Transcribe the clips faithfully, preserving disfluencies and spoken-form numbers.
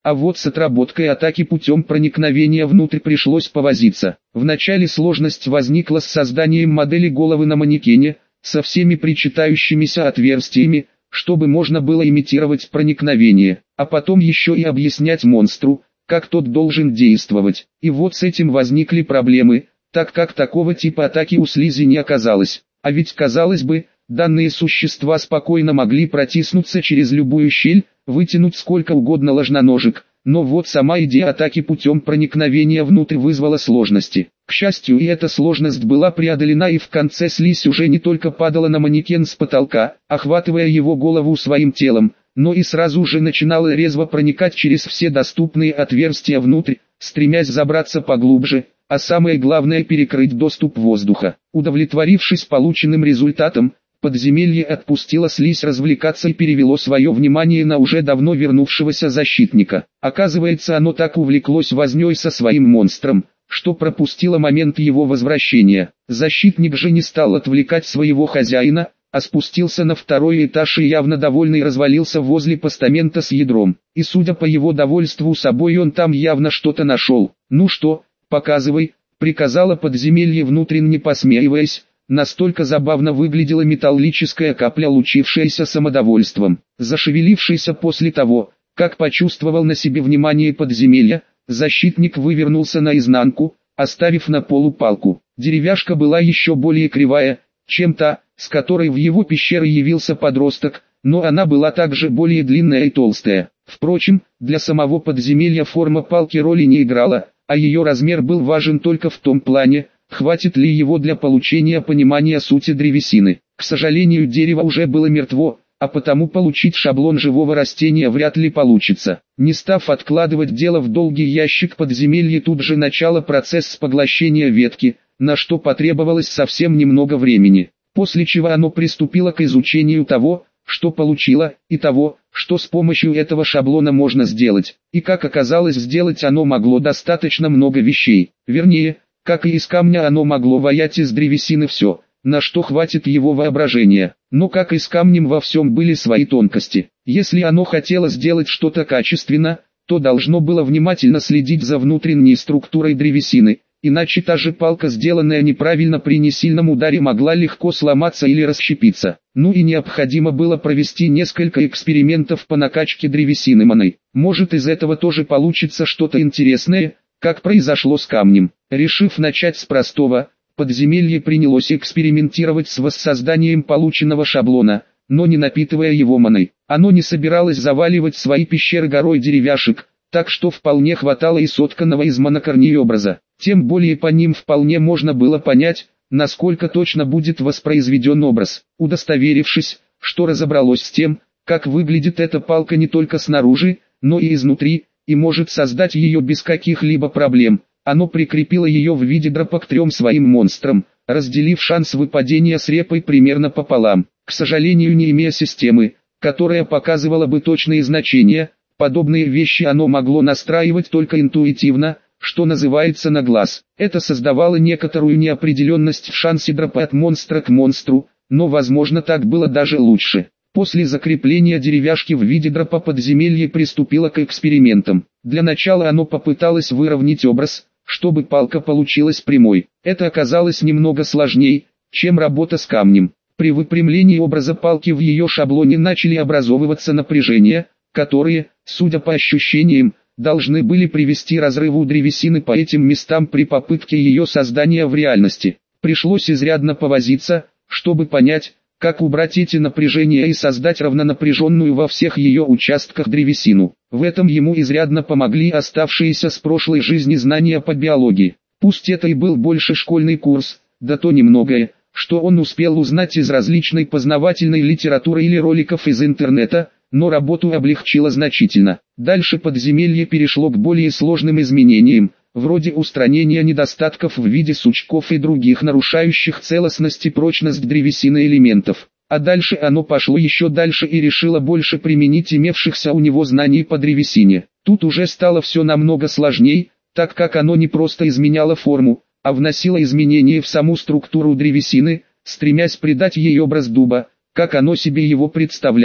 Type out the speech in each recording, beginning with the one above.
А вот с отработкой атаки путем проникновения внутрь пришлось повозиться. Вначале сложность возникла с созданием модели головы на манекене, со всеми причитающимися отверстиями, чтобы можно было имитировать проникновение, а потом еще и объяснять монстру, как тот должен действовать. И вот с этим возникли проблемы, так как такого типа атаки у слизи не оказалось. А ведь, казалось бы, данные существа спокойно могли протиснуться через любую щель, вытянуть сколько угодно ложноножек, но вот сама идея атаки путем проникновения внутрь вызвала сложности. К счастью, и эта сложность была преодолена, и в конце слизь уже не только падала на манекен с потолка, охватывая его голову своим телом, но и сразу же начинала резво проникать через все доступные отверстия внутрь, стремясь забраться поглубже, а самое главное перекрыть доступ воздуха. Удовлетворившись полученным результатом, подземелье отпустило слизь развлекаться и перевело свое внимание на уже давно вернувшегося защитника. Оказывается, оно так увлеклось вознёй со своим монстром, что пропустило момент его возвращения. Защитник же не стал отвлекать своего хозяина, а спустился на второй этаж и явно довольный развалился возле постамента с ядром. И судя по его довольству собой, он там явно что-то нашел. «Ну что, показывай», — приказала подземелье внутренне посмеиваясь. Настолько забавно выглядела металлическая капля, лучившаяся самодовольством. Зашевелившийся после того, как почувствовал на себе внимание подземелья, защитник вывернулся наизнанку, оставив на полу палку. Деревяшка была еще более кривая, чем та, с которой в его пещеры явился подросток, но она была также более длинная и толстая. Впрочем, для самого подземелья форма палки роли не играла, а ее размер был важен только в том плане, хватит ли его для получения понимания сути древесины. К сожалению, дерево уже было мертво, а потому получить шаблон живого растения вряд ли получится. Не став откладывать дело в долгий ящик, подземелье тут же начало процесс поглощения ветки, на что потребовалось совсем немного времени. После чего оно приступило к изучению того, что получило, и того, что с помощью этого шаблона можно сделать. И как оказалось, сделать оно могло достаточно много вещей. Вернее, как и из камня, оно могло ваять из древесины все, на что хватит его воображения. Но как и с камнем, во всем были свои тонкости. Если оно хотело сделать что-то качественно, то должно было внимательно следить за внутренней структурой древесины, иначе та же палка, сделанная неправильно, при несильном ударе могла легко сломаться или расщепиться. Ну и необходимо было провести несколько экспериментов по накачке древесины маной. Может, из этого тоже получится что-то интересное, как произошло с камнем. Решив начать с простого, подземелье принялось экспериментировать с воссозданием полученного шаблона, но не напитывая его маной. Оно не собиралось заваливать свои пещеры горой деревяшек, так что вполне хватало и сотканного из монокорней образа. Тем более по ним вполне можно было понять, насколько точно будет воспроизведен образ. Удостоверившись, что разобралось с тем, как выглядит эта палка не только снаружи, но и изнутри, и может создать ее без каких-либо проблем, оно прикрепило ее в виде дропа к трем своим монстрам, разделив шанс выпадения с репой примерно пополам. К сожалению, не имея системы, которая показывала бы точные значения, подобные вещи оно могло настраивать только интуитивно, что называется на глаз. Это создавало некоторую неопределенность в шансе дропа от монстра к монстру, но возможно так было даже лучше. После закрепления деревяшки в виде дропа подземелье приступило к экспериментам. Для начала оно попыталось выровнять образ, чтобы палка получилась прямой. Это оказалось немного сложнее, чем работа с камнем. При выпрямлении образа палки в ее шаблоне начали образовываться напряжения, которые, судя по ощущениям, должны были привести разрыву древесины по этим местам при попытке ее создания в реальности. Пришлось изрядно повозиться, чтобы понять, как убрать эти напряжения и создать равнонапряженную во всех ее участках древесину. В этом ему изрядно помогли оставшиеся с прошлой жизни знания по биологии. Пусть это и был больше школьный курс, да то немногое, что он успел узнать из различной познавательной литературы или роликов из интернета, но работу облегчило значительно. Дальше подземелье перешло к более сложным изменениям, вроде устранения недостатков в виде сучков и других нарушающих целостность и прочность древесины элементов. А дальше оно пошло еще дальше и решило больше применить имевшихся у него знаний по древесине. Тут уже стало все намного сложней, так как оно не просто изменяло форму, а вносило изменения в саму структуру древесины, стремясь придать ей образ дуба, как оно себе его представляло.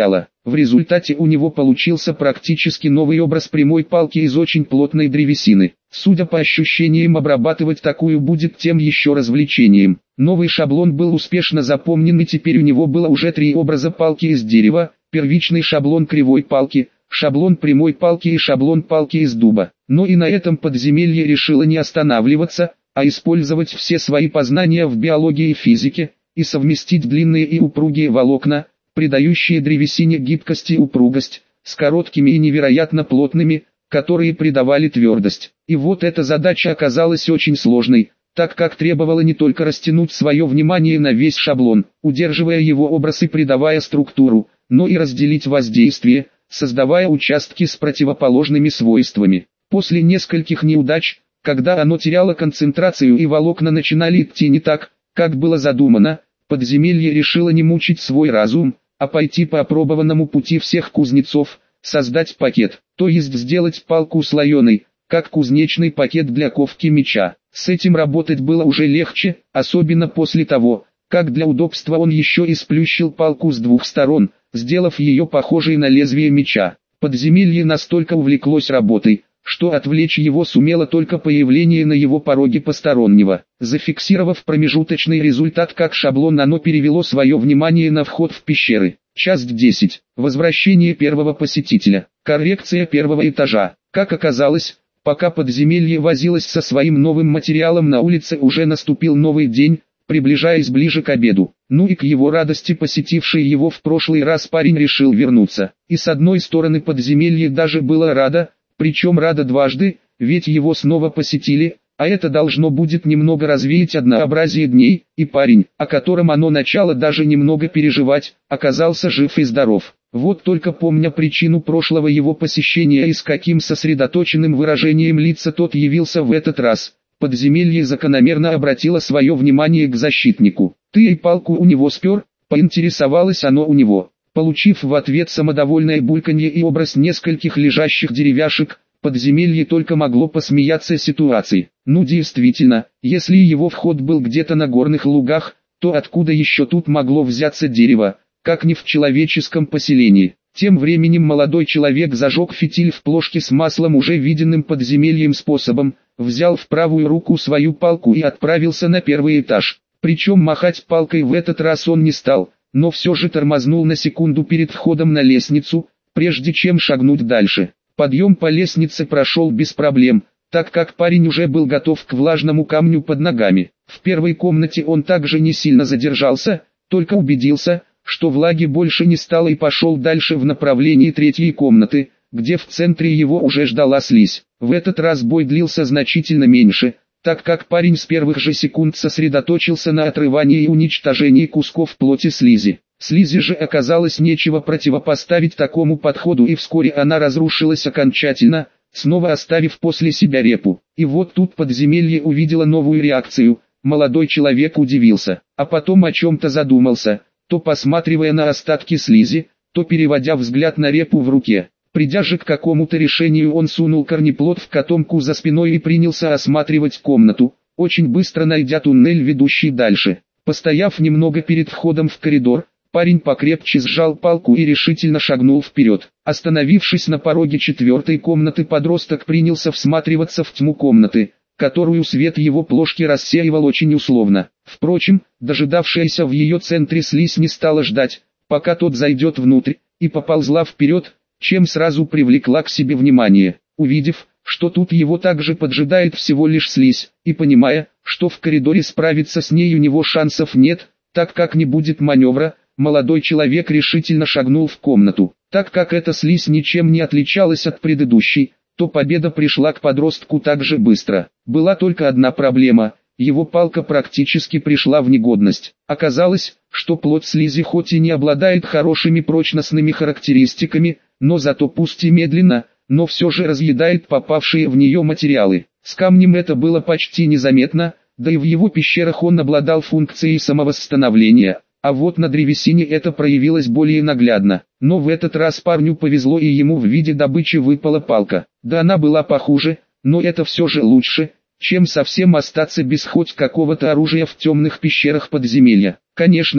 В результате у него получился практически новый образ прямой палки из очень плотной древесины. Судя по ощущениям, обрабатывать такую будет тем еще развлечением. Новый шаблон был успешно запомнен, и теперь у него было уже три образа палки из дерева: первичный шаблон кривой палки, шаблон прямой палки и шаблон палки из дуба. Но и на этом подземелье решило не останавливаться, а использовать все свои познания в биологии и физике, и совместить длинные и упругие волокна, придающие древесине гибкость и упругость, с короткими и невероятно плотными, которые придавали твердость. И вот эта задача оказалась очень сложной, так как требовало не только растянуть свое внимание на весь шаблон, удерживая его образ и придавая структуру, но и разделить воздействие, создавая участки с противоположными свойствами. После нескольких неудач, когда оно теряло концентрацию и волокна начинали идти не так, как было задумано, подземелье решило не мучить свой разум, а пойти по опробованному пути всех кузнецов, создать пакет, то есть сделать палку слоеной, как кузнечный пакет для ковки меча. С этим работать было уже легче, особенно после того, как для удобства он еще и сплющил палку с двух сторон, сделав ее похожей на лезвие меча. Подземелье настолько увлеклось работой, что отвлечь его сумело только появление на его пороге постороннего. Зафиксировав промежуточный результат как шаблон, оно перевело свое внимание на вход в пещеры. Часть десять. Возвращение первого посетителя. Коррекция первого этажа. Как оказалось, пока подземелье возилось со своим новым материалом, на улице уже наступил новый день, приближаясь ближе к обеду. Ну и к его радости посетивший его в прошлый раз парень решил вернуться. И с одной стороны подземелье даже было радо, причем радо дважды, ведь его снова посетили, а это должно будет немного развеять однообразие дней, и парень, о котором оно начало даже немного переживать, оказался жив и здоров. Вот только помня причину прошлого его посещения и с каким сосредоточенным выражением лица тот явился в этот раз, подземелье закономерно обратило свое внимание к защитнику. «Ты и палку у него спер?» — поинтересовалось оно у него. Получив в ответ самодовольное бульканье и образ нескольких лежащих деревяшек, подземелье только могло посмеяться ситуации. Ну действительно, если его вход был где-то на горных лугах, то откуда еще тут могло взяться дерево, как не в человеческом поселении? Тем временем молодой человек зажег фитиль в плошке с маслом уже виденным подземельем способом, взял в правую руку свою палку и отправился на первый этаж. Причем махать палкой в этот раз он не стал, но все же тормознул на секунду перед входом на лестницу, прежде чем шагнуть дальше. Подъем по лестнице прошел без проблем, так как парень уже был готов к влажному камню под ногами. В первой комнате он также не сильно задержался, только убедился, что влаги больше не стало, и пошел дальше в направлении третьей комнаты, где в центре его уже ждала слизь. В этот раз бой длился значительно меньше, так как парень с первых же секунд сосредоточился на отрывании и уничтожении кусков плоти слизи. Слизи же оказалось нечего противопоставить такому подходу, и вскоре она разрушилась окончательно, снова оставив после себя репу. И вот тут подземелье увидело новую реакцию. Молодой человек удивился, а потом о чем-то задумался, то посматривая на остатки слизи, то переводя взгляд на репу в руке. Придя же к какому-то решению, он сунул корнеплод в котомку за спиной и принялся осматривать комнату, очень быстро найдя туннель, ведущий дальше. Постояв немного перед входом в коридор, парень покрепче сжал палку и решительно шагнул вперед. Остановившись на пороге четвертой комнаты, подросток принялся всматриваться в тьму комнаты, которую свет его плошки рассеивал очень условно. Впрочем, дожидавшаяся в ее центре слизь не стала ждать, пока тот зайдет внутрь, и поползла вперед, чем сразу привлекла к себе внимание. Увидев, что тут его также поджидает всего лишь слизь, и понимая, что в коридоре справиться с ней у него шансов нет, так как не будет маневра, молодой человек решительно шагнул в комнату. Так как эта слизь ничем не отличалась от предыдущей, то победа пришла к подростку так же быстро. Была только одна проблема: его палка практически пришла в негодность. Оказалось, что плоть слизи хоть и не обладает хорошими прочностными характеристиками, но зато пусть и медленно, но все же разъедает попавшие в нее материалы. С камнем это было почти незаметно, да и в его пещерах он обладал функцией самовосстановления, а вот на древесине это проявилось более наглядно. Но в этот раз парню повезло, и ему в виде добычи выпала палка. Да она была похуже, но это все же лучше, чем совсем остаться без хоть какого-то оружия в темных пещерах подземелья. Конечно,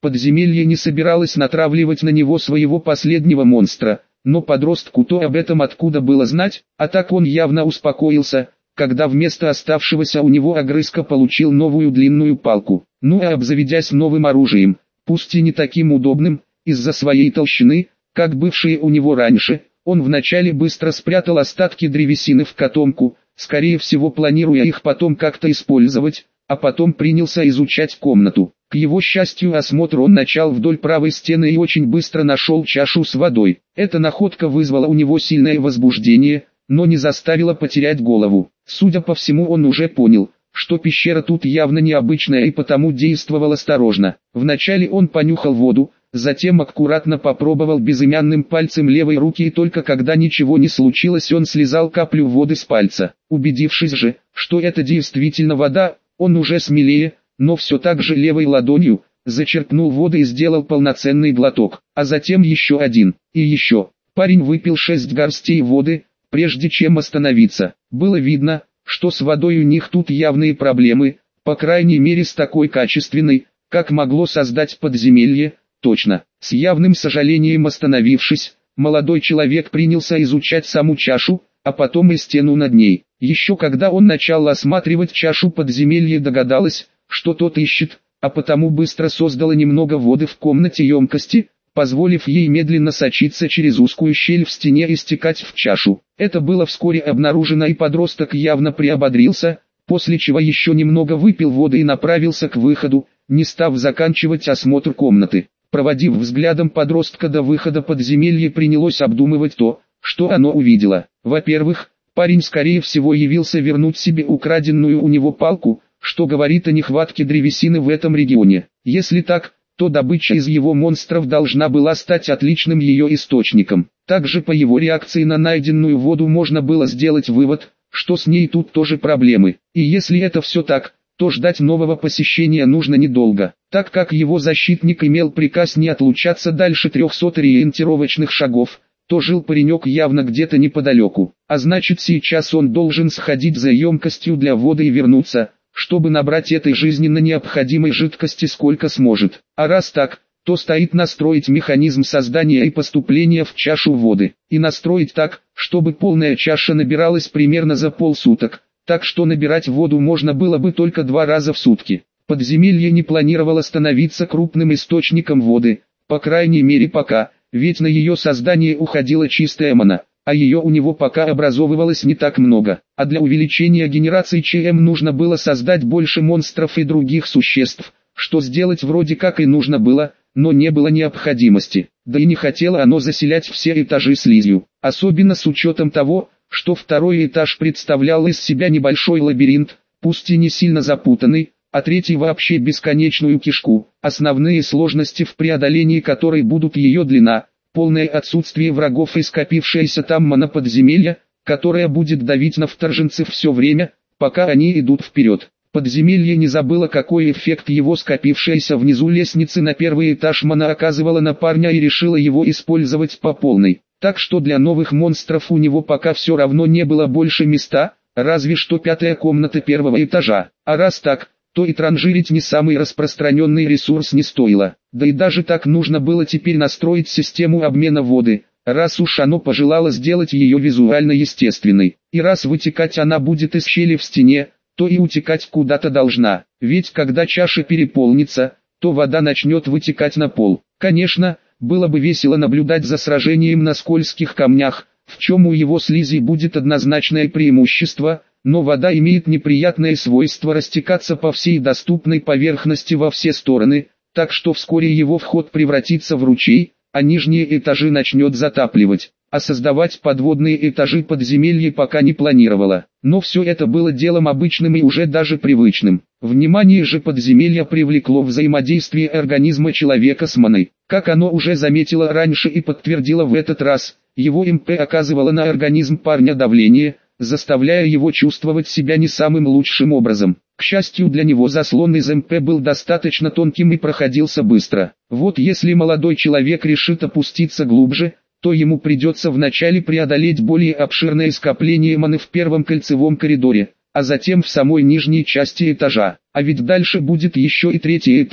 Подземелье не собиралось натравливать на него своего последнего монстра, но подростку-то об этом откуда было знать, а так он явно успокоился, когда вместо оставшегося у него огрызка получил новую длинную палку. Ну и обзаведясь новым оружием, пусть и не таким удобным, из-за своей толщины, как бывшие у него раньше, он вначале быстро спрятал остатки древесины в котомку, скорее всего планируя их потом как-то использовать, а потом принялся изучать комнату. К его счастью, осмотр он начал вдоль правой стены и очень быстро нашел чашу с водой. Эта находка вызвала у него сильное возбуждение, но не заставила потерять голову. Судя по всему, он уже понял, что пещера тут явно необычная и потому действовал осторожно. Вначале он понюхал воду, затем аккуратно попробовал безымянным пальцем левой руки, и только когда ничего не случилось, он слизал каплю воды с пальца. Убедившись же, что это действительно вода, он уже смелее, но все так же левой ладонью, зачерпнул воды и сделал полноценный глоток, а затем еще один, и еще. Парень выпил шесть горстей воды, прежде чем остановиться. Было видно, что с водой у них тут явные проблемы, по крайней мере с такой качественной, как могло создать подземелье. Точно. С явным сожалением остановившись, молодой человек принялся изучать саму чашу, а потом и стену над ней. Еще когда он начал осматривать чашу, подземелья догадалась, что тот ищет, а потому быстро создала немного воды в комнате емкости, позволив ей медленно сочиться через узкую щель в стене и стекать в чашу. Это было вскоре обнаружено, и подросток явно приободрился, после чего еще немного выпил воды и направился к выходу, не став заканчивать осмотр комнаты. Проводив взглядом подростка до выхода, подземелье принялось обдумывать то, что оно увидело. Во-первых, парень скорее всего явился вернуть себе украденную у него палку, что говорит о нехватке древесины в этом регионе. Если так, то добыча из его монстров должна была стать отличным ее источником. Также по его реакции на найденную воду можно было сделать вывод, что с ней тут тоже проблемы. И если это все так, то ждать нового посещения нужно недолго, так как его защитник имел приказ не отлучаться дальше трехсот ориентировочных шагов, то жил паренек явно где-то неподалеку, а значит сейчас он должен сходить за емкостью для воды и вернуться, чтобы набрать этой жизненно необходимой жидкости сколько сможет. А раз так, то стоит настроить механизм создания и поступления в чашу воды, и настроить так, чтобы полная чаша набиралась примерно за полсуток, так что набирать воду можно было бы только два раза в сутки. Подземелье не планировало становиться крупным источником воды, по крайней мере пока, ведь на ее создание уходила чистая мана, а ее у него пока образовывалось не так много. А для увеличения генерации ЧМ нужно было создать больше монстров и других существ, что сделать вроде как и нужно было, но не было необходимости. Да и не хотело оно заселять все этажи слизью, особенно с учетом того, что второй этаж представлял из себя небольшой лабиринт, пусть и не сильно запутанный, а третий вообще бесконечную кишку, основные сложности в преодолении которой будут ее длина, полное отсутствие врагов и скопившаяся там мана подземелья, которая будет давить на вторженцев все время, пока они идут вперед. Подземелье не забыло, какой эффект его скопившаяся внизу лестницы на первый этаж мана оказывала на парня, и решила его использовать по полной. Так что для новых монстров у него пока все равно не было больше места, разве что пятая комната первого этажа. А раз так, то и транжирить не самый распространенный ресурс не стоило. Да и даже так нужно было теперь настроить систему обмена воды, раз уж оно пожелало сделать ее визуально естественной. И раз вытекать она будет из щели в стене, то и утекать куда-то должна. Ведь когда чаша переполнится, то вода начнет вытекать на пол. Конечно, было бы весело наблюдать за сражением на скользких камнях, в чем у его слизи будет однозначное преимущество, но вода имеет неприятное свойство растекаться по всей доступной поверхности во все стороны, так что вскоре его вход превратится в ручей, а нижние этажи начнет затапливать. А создавать подводные этажи подземелья пока не планировала. Но все это было делом обычным и уже даже привычным. Внимание же подземелья привлекло взаимодействие организма человека с маной. Как оно уже заметило раньше и подтвердило в этот раз, его МП оказывало на организм парня давление, заставляя его чувствовать себя не самым лучшим образом. К счастью для него, заслон из МП был достаточно тонким и проходился быстро. Вот если молодой человек решит опуститься глубже, то ему придется вначале преодолеть более обширное скопление маны в первом кольцевом коридоре, а затем в самой нижней части этажа. А ведь дальше будет еще и третий этаж,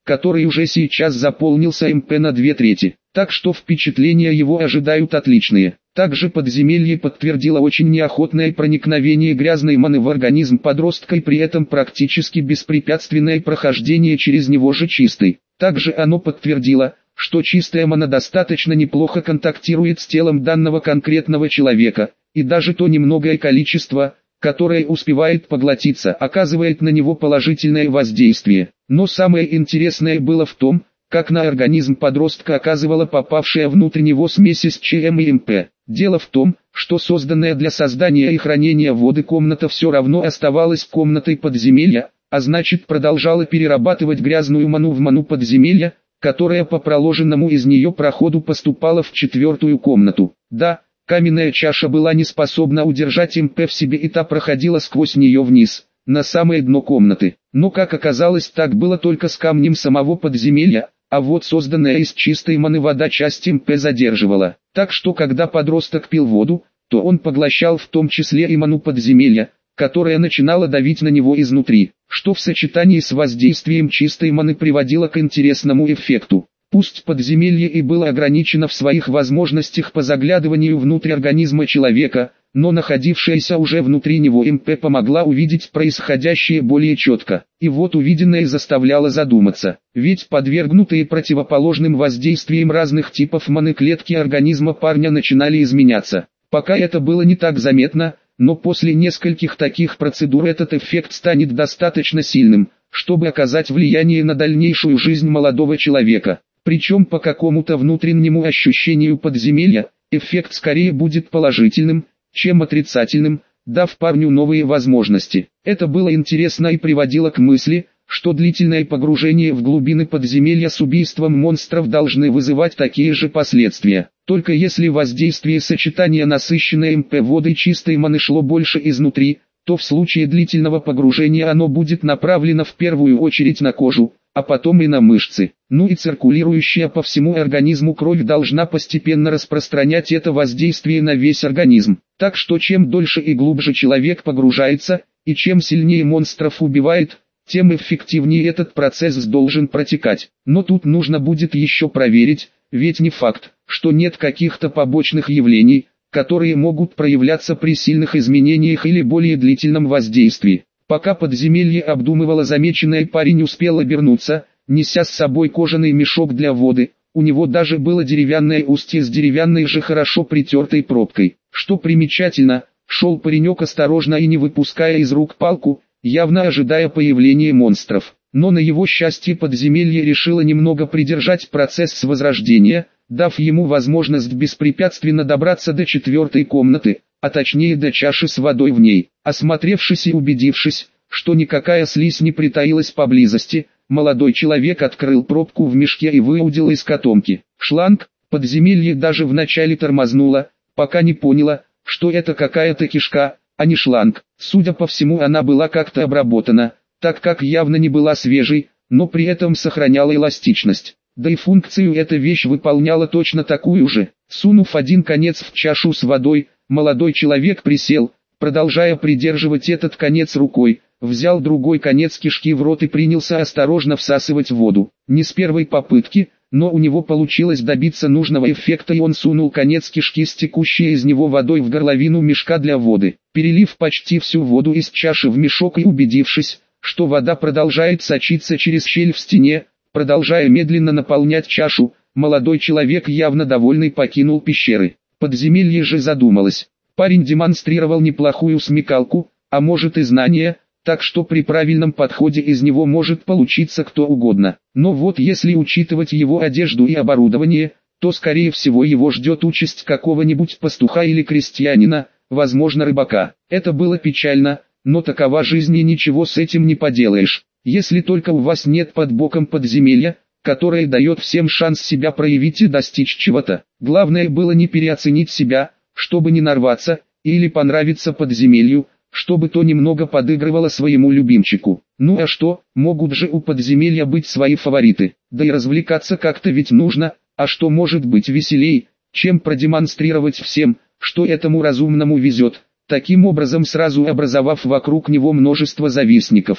который уже сейчас заполнился эм пэ на две трети. Так что впечатления его ожидают отличные. Также подземелье подтвердило очень неохотное проникновение грязной маны в организм подростка и при этом практически беспрепятственное прохождение через него же чистой. Также оно подтвердило, что чистая мана достаточно неплохо контактирует с телом данного конкретного человека, и даже то немногое количество, которое успевает поглотиться, оказывает на него положительное воздействие. Но самое интересное было в том, как на организм подростка оказывала попавшая внутрь него смесь из че эм и эм пэ. Дело в том, что созданная для создания и хранения воды комната все равно оставалась комнатой подземелья, а значит продолжала перерабатывать грязную ману в ману подземелья, которая по проложенному из нее проходу поступала в четвертую комнату. Да, каменная чаша была не способна удержать эм пэ в себе и та проходила сквозь нее вниз, на самое дно комнаты. Но как оказалось, так было только с камнем самого подземелья, а вот созданная из чистой маны вода часть эм пэ задерживала. Так что когда подросток пил воду, то он поглощал в том числе и ману подземелья, которая начинала давить на него изнутри, что в сочетании с воздействием чистой маны приводило к интересному эффекту. Пусть подземелье и было ограничено в своих возможностях по заглядыванию внутрь организма человека, но находившаяся уже внутри него эм пэ помогла увидеть происходящее более четко. И вот увиденное заставляло задуматься, ведь подвергнутые противоположным воздействиям разных типов маны клетки организма парня начинали изменяться. Пока это было не так заметно, но после нескольких таких процедур этот эффект станет достаточно сильным, чтобы оказать влияние на дальнейшую жизнь молодого человека. Причем по какому-то внутреннему ощущению подземелья, эффект скорее будет положительным, чем отрицательным, дав парню новые возможности. Это было интересно и приводило к мысли, что длительное погружение в глубины подземелья с убийством монстров должны вызывать такие же последствия. Только если воздействие сочетания насыщенной эм пэ водой чистой маны шло больше изнутри, то в случае длительного погружения оно будет направлено в первую очередь на кожу, а потом и на мышцы. Ну и циркулирующая по всему организму кровь должна постепенно распространять это воздействие на весь организм. Так что чем дольше и глубже человек погружается, и чем сильнее монстров убивает, тем эффективнее этот процесс должен протекать. Но тут нужно будет еще проверить, ведь не факт, что нет каких-то побочных явлений, которые могут проявляться при сильных изменениях или более длительном воздействии. Пока подземелье обдумывало замеченное, парень успел обернуться, неся с собой кожаный мешок для воды. У него даже было деревянное устье с деревянной же хорошо притертой пробкой. Что примечательно, шел паренек осторожно и не выпуская из рук палку, явно ожидая появления монстров. Но на его счастье подземелье решило немного придержать процесс возрождения, дав ему возможность беспрепятственно добраться до четвертой комнаты, а точнее до чаши с водой в ней. Осмотревшись и убедившись, что никакая слизь не притаилась поблизости, молодой человек открыл пробку в мешке и выудил из котомки шланг. Подземелье даже вначале тормознуло, пока не поняло, что это какая-то кишка, а не шланг. Судя по всему, она была как-то обработана, так как явно не была свежей, но при этом сохраняла эластичность. Да и функцию эта вещь выполняла точно такую же. Сунув один конец в чашу с водой, молодой человек присел, продолжая придерживать этот конец рукой, взял другой конец кишки в рот и принялся осторожно всасывать воду. Не с первой попытки, но у него получилось добиться нужного эффекта, и он сунул конец кишки с текущей из него водой в горловину мешка для воды. Перелив почти всю воду из чаши в мешок и убедившись, что вода продолжает сочиться через щель в стене, продолжая медленно наполнять чашу, молодой человек, явно довольный, покинул пещеры. Подземелье же задумалось. Парень демонстрировал неплохую смекалку, а может и знания, так что при правильном подходе из него может получиться кто угодно. Но вот если учитывать его одежду и оборудование, то скорее всего его ждет участь какого-нибудь пастуха или крестьянина, возможно рыбака. Это было печально, но такова жизнь и ничего с этим не поделаешь. Если только у вас нет под боком подземелья, которое дает всем шанс себя проявить и достичь чего-то. Главное было не переоценить себя, чтобы не нарваться, или понравиться подземелью, чтобы то немного подыгрывало своему любимчику. Ну а что, могут же у подземелья быть свои фавориты, да и развлекаться как-то ведь нужно, а что может быть веселей, чем продемонстрировать всем, что этому разумному везет, таким образом сразу образовав вокруг него множество завистников.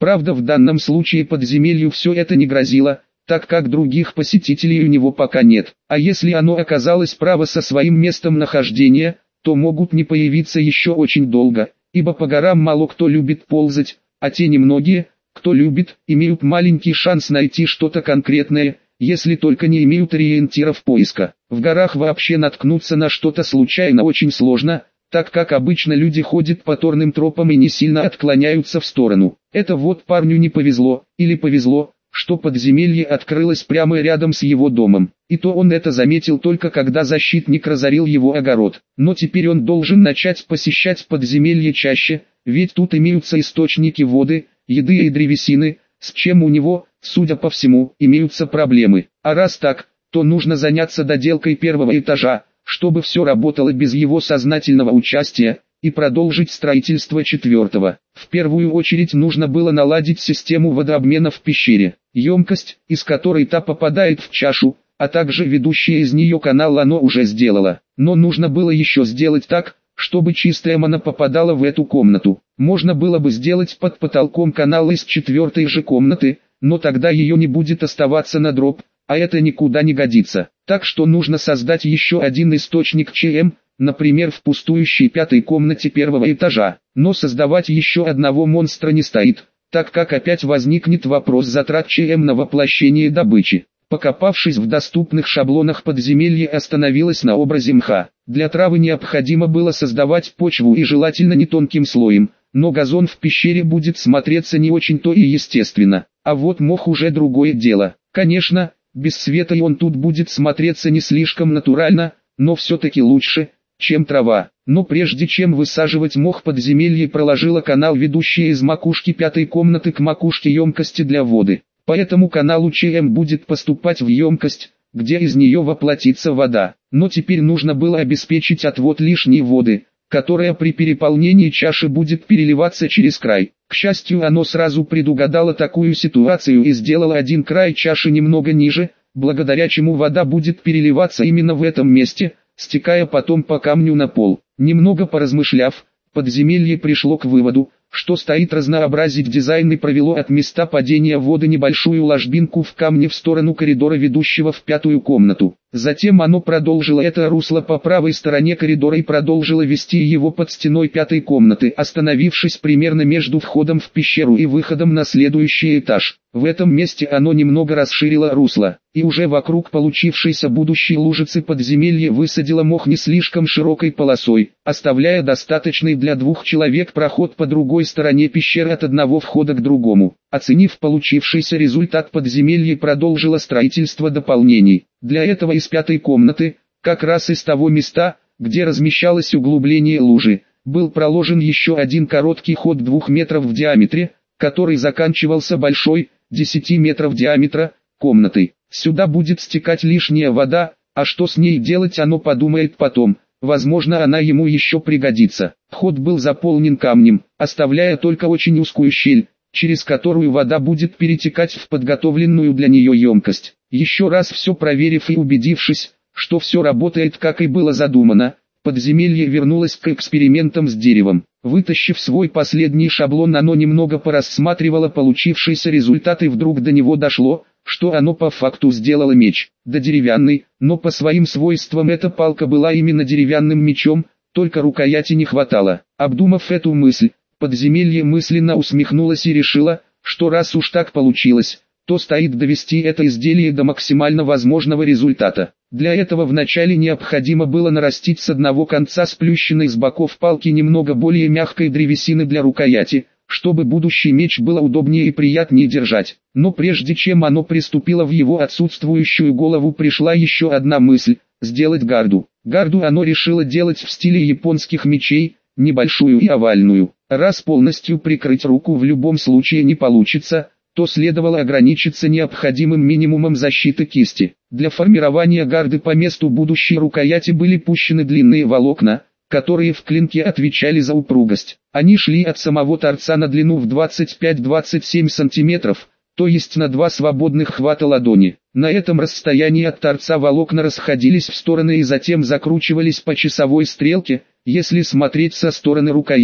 Правда, в данном случае подземелью все это не грозило, так как других посетителей у него пока нет. А если оно оказалось право со своим местом нахождения, то могут не появиться еще очень долго, ибо по горам мало кто любит ползать, а те немногие, кто любит, имеют маленький шанс найти что-то конкретное, если только не имеют ориентиров поиска. В горах вообще наткнуться на что-то случайно очень сложно, так как обычно люди ходят по торным тропам и не сильно отклоняются в сторону. Это вот парню не повезло, или повезло, что подземелье открылось прямо рядом с его домом. И то он это заметил только когда защитник разорил его огород. Но теперь он должен начать посещать подземелье чаще, ведь тут имеются источники воды, еды и древесины, с чем у него, судя по всему, имеются проблемы. А раз так, то нужно заняться доделкой первого этажа, чтобы все работало без его сознательного участия, и продолжить строительство четвертого. В первую очередь нужно было наладить систему водообмена в пещере. Емкость, из которой та попадает в чашу, а также ведущая из нее канал оно уже сделало. Но нужно было еще сделать так, чтобы чистая мана попадала в эту комнату. Можно было бы сделать под потолком канала из четвертой же комнаты, но тогда ее не будет оставаться на дроб, а это никуда не годится. Так что нужно создать еще один источник ЧМ, например в пустующей пятой комнате первого этажа. Но создавать еще одного монстра не стоит, так как опять возникнет вопрос затрат ЧМ на воплощение добычи. Покопавшись в доступных шаблонах, подземелье остановилось на образе мха. Для травы необходимо было создавать почву и желательно не тонким слоем, но газон в пещере будет смотреться не очень-то и естественно. А вот мох уже другое дело. Конечно, без света и он тут будет смотреться не слишком натурально, но все-таки лучше, чем трава. Но прежде чем высаживать мох, подземелье проложило канал, ведущий из макушки пятой комнаты к макушке емкости для воды. По этому каналу ЧМ будет поступать в емкость, где из нее воплотится вода. Но теперь нужно было обеспечить отвод лишней воды, которая при переполнении чаши будет переливаться через край. К счастью, оно сразу предугадало такую ситуацию и сделало один край чаши немного ниже, благодаря чему вода будет переливаться именно в этом месте, стекая потом по камню на пол. Немного поразмышляв, подземелье пришло к выводу, что стоит разнообразить дизайн и провело от места падения воды небольшую ложбинку в камне в сторону коридора, ведущего в пятую комнату. Затем оно продолжило это русло по правой стороне коридора и продолжило вести его под стеной пятой комнаты, остановившись примерно между входом в пещеру и выходом на следующий этаж. В этом месте оно немного расширило русло, и уже вокруг получившейся будущей лужицы подземелье высадило мох не слишком широкой полосой, оставляя достаточный для двух человек проход по другой стороне пещеры от одного входа к другому. Оценив получившийся результат, подземелье продолжило строительство дополнений. Для этого из пятой комнаты, как раз из того места, где размещалось углубление лужи, был проложен еще один короткий ход двух метров в диаметре, который заканчивался большой, десяти метров диаметра, комнатой. Сюда будет стекать лишняя вода, а что с ней делать, оно подумает потом. Возможно, она ему еще пригодится. Ход был заполнен камнем, оставляя только очень узкую щель, через которую вода будет перетекать в подготовленную для нее емкость. Еще раз все проверив и убедившись, что все работает как и было задумано, подземелье вернулось к экспериментам с деревом. Вытащив свой последний шаблон, оно немного порассматривало получившийся результат, и вдруг до него дошло, что оно по факту сделало меч. Да деревянный, но по своим свойствам эта палка была именно деревянным мечом, только рукояти не хватало. Обдумав эту мысль, подземелье мысленно усмехнулось и решило, что раз уж так получилось, то стоит довести это изделие до максимально возможного результата. Для этого вначале необходимо было нарастить с одного конца сплющенной с боков палки немного более мягкой древесины для рукояти, чтобы будущий меч было удобнее и приятнее держать. Но прежде чем оно приступило в его отсутствующую голову, пришла еще одна мысль – сделать гарду. Гарду оно решило делать в стиле японских мечей, небольшую и овальную. Раз полностью прикрыть руку в любом случае не получится, то следовало ограничиться необходимым минимумом защиты кисти. Для формирования гарды по месту будущей рукояти были пущены длинные волокна, которые в клинке отвечали за упругость. Они шли от самого торца на длину в двадцать пять — двадцать семь сантиметров, то есть на два свободных хвата ладони. На этом расстоянии от торца волокна расходились в стороны и затем закручивались по часовой стрелке, если смотреть со стороны рукояти.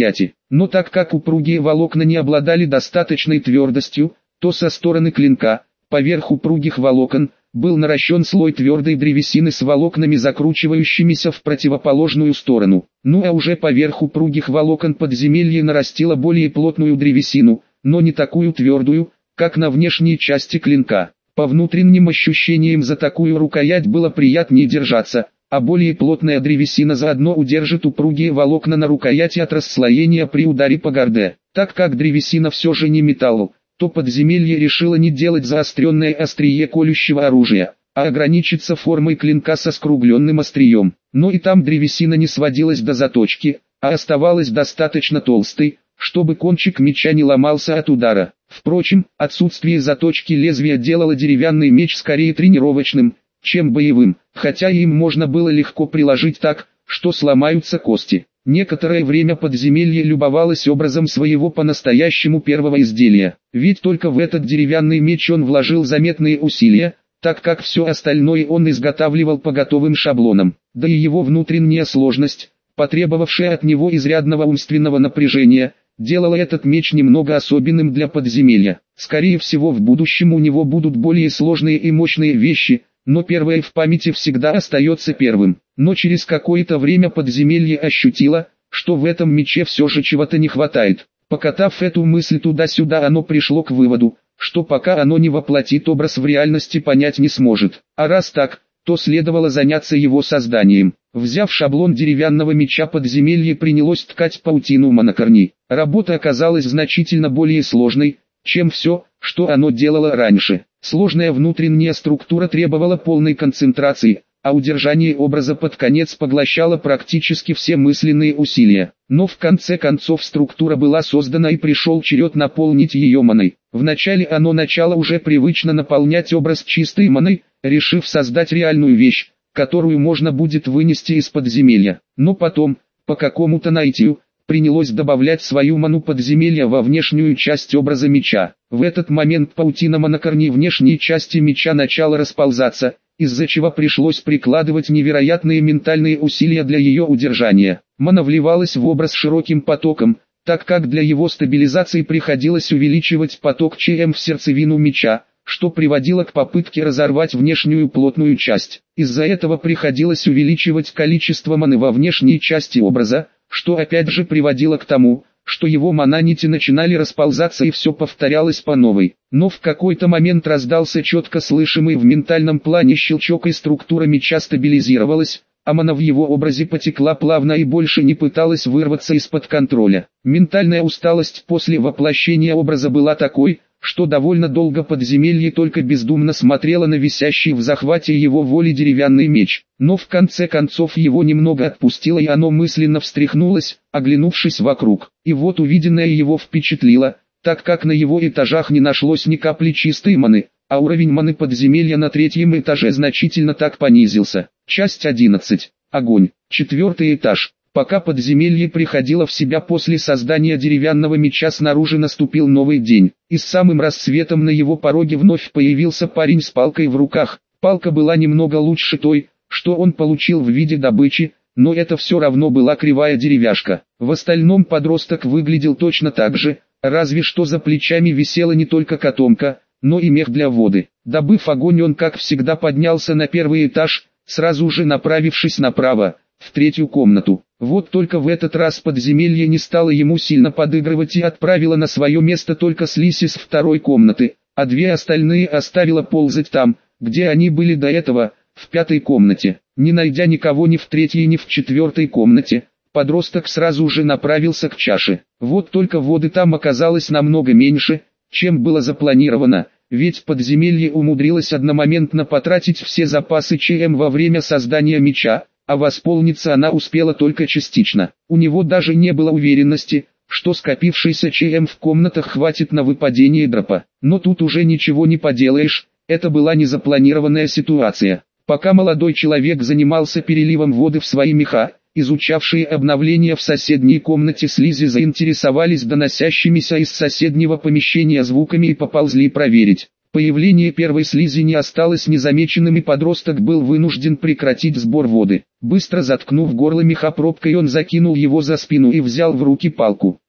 Но так как упругие волокна не обладали достаточной твердостью, то со стороны клинка, поверх упругих волокон, был наращен слой твердой древесины с волокнами, закручивающимися в противоположную сторону. Ну а уже поверх упругих волокон подземелье нарастило более плотную древесину, но не такую твердую, как на внешней части клинка. По внутренним ощущениям за такую рукоять было приятнее держаться, а более плотная древесина заодно удержит упругие волокна на рукояти от расслоения при ударе по горде. Так как древесина все же не металл, то подземелье решило не делать заостренное острие колющего оружия, а ограничиться формой клинка со скругленным острием. Но и там древесина не сводилась до заточки, а оставалась достаточно толстой, чтобы кончик меча не ломался от удара. Впрочем, отсутствие заточки лезвия делало деревянный меч скорее тренировочным, чем боевым, хотя им можно было легко приложить так, что сломаются кости. Некоторое время подземелье любовалось образом своего по-настоящему первого изделия, ведь только в этот деревянный меч он вложил заметные усилия, так как все остальное он изготавливал по готовым шаблонам, да и его внутренняя сложность, потребовавшая от него изрядного умственного напряжения, делала этот меч немного особенным для подземелья. Скорее всего, в будущем у него будут более сложные и мощные вещи, но первое в памяти всегда остается первым. Но через какое-то время подземелье ощутило, что в этом мече все же чего-то не хватает. Покатав эту мысль туда-сюда, оно пришло к выводу, что пока оно не воплотит образ в реальности, понять не сможет. А раз так, то следовало заняться его созданием. Взяв шаблон деревянного меча, подземелье принялось ткать паутину монокорни. Работа оказалась значительно более сложной, чем все, что оно делало раньше. Сложная внутренняя структура требовала полной концентрации, а удержание образа под конец поглощало практически все мысленные усилия. Но в конце концов структура была создана и пришел черед наполнить ее маной. Вначале оно начало уже привычно наполнять образ чистой маной, решив создать реальную вещь, которую можно будет вынести из подземелья. Но потом, по какому-то наитию, принялось добавлять свою ману подземелья во внешнюю часть образа меча. В этот момент паутина монокорни внешней части меча начала расползаться, из-за чего пришлось прикладывать невероятные ментальные усилия для ее удержания. Мана вливалась в образ широким потоком, так как для его стабилизации приходилось увеличивать поток ЧМ в сердцевину меча, что приводило к попытке разорвать внешнюю плотную часть. Из-за этого приходилось увеличивать количество маны во внешней части образа, что опять же приводило к тому, что его мананити начинали расползаться и все повторялось по новой. Но в какой-то момент раздался четко слышимый в ментальном плане щелчок, и структура меча стабилизировалась, а мана в его образе потекла плавно и больше не пыталась вырваться из-под контроля. Ментальная усталость после воплощения образа была такой, что довольно долго подземелье только бездумно смотрело на висящий в захвате его воли деревянный меч. Но в конце концов его немного отпустило, и оно мысленно встряхнулось, оглянувшись вокруг. И вот увиденное его впечатлило, так как на его этажах не нашлось ни капли чистой маны, а уровень маны подземелья на третьем этаже значительно так понизился. Часть одиннадцать. Огонь. Четвертый этаж. Пока подземелье приходило в себя после создания деревянного меча, снаружи наступил новый день, и с самым рассветом на его пороге вновь появился парень с палкой в руках. Палка была немного лучше той, что он получил в виде добычи, но это все равно была кривая деревяшка. В остальном подросток выглядел точно так же, разве что за плечами висела не только котомка, но и мех для воды. Добыв огонь, он как всегда поднялся на первый этаж, сразу же направившись направо, в третью комнату. Вот только в этот раз подземелье не стало ему сильно подыгрывать и отправило на свое место только слизь из второй комнаты, а две остальные оставила ползать там, где они были до этого, в пятой комнате. Не найдя никого ни в третьей, ни в четвертой комнате, подросток сразу же направился к чаше. Вот только воды там оказалось намного меньше, чем было запланировано, ведь подземелье умудрилось одномоментно потратить все запасы ЧМ во время создания меча, а восполниться она успела только частично. У него даже не было уверенности, что скопившийся ЧМ в комнатах хватит на выпадение дропа. Но тут уже ничего не поделаешь, это была незапланированная ситуация. Пока молодой человек занимался переливом воды в свои меха, изучавшие обновления в соседней комнате слизи заинтересовались доносящимися из соседнего помещения звуками и поползли проверить. Появление первой слизи не осталось незамеченным, и подросток был вынужден прекратить сбор воды. Быстро заткнув горло меха пробкой, он закинул его за спину и взял в руки палку.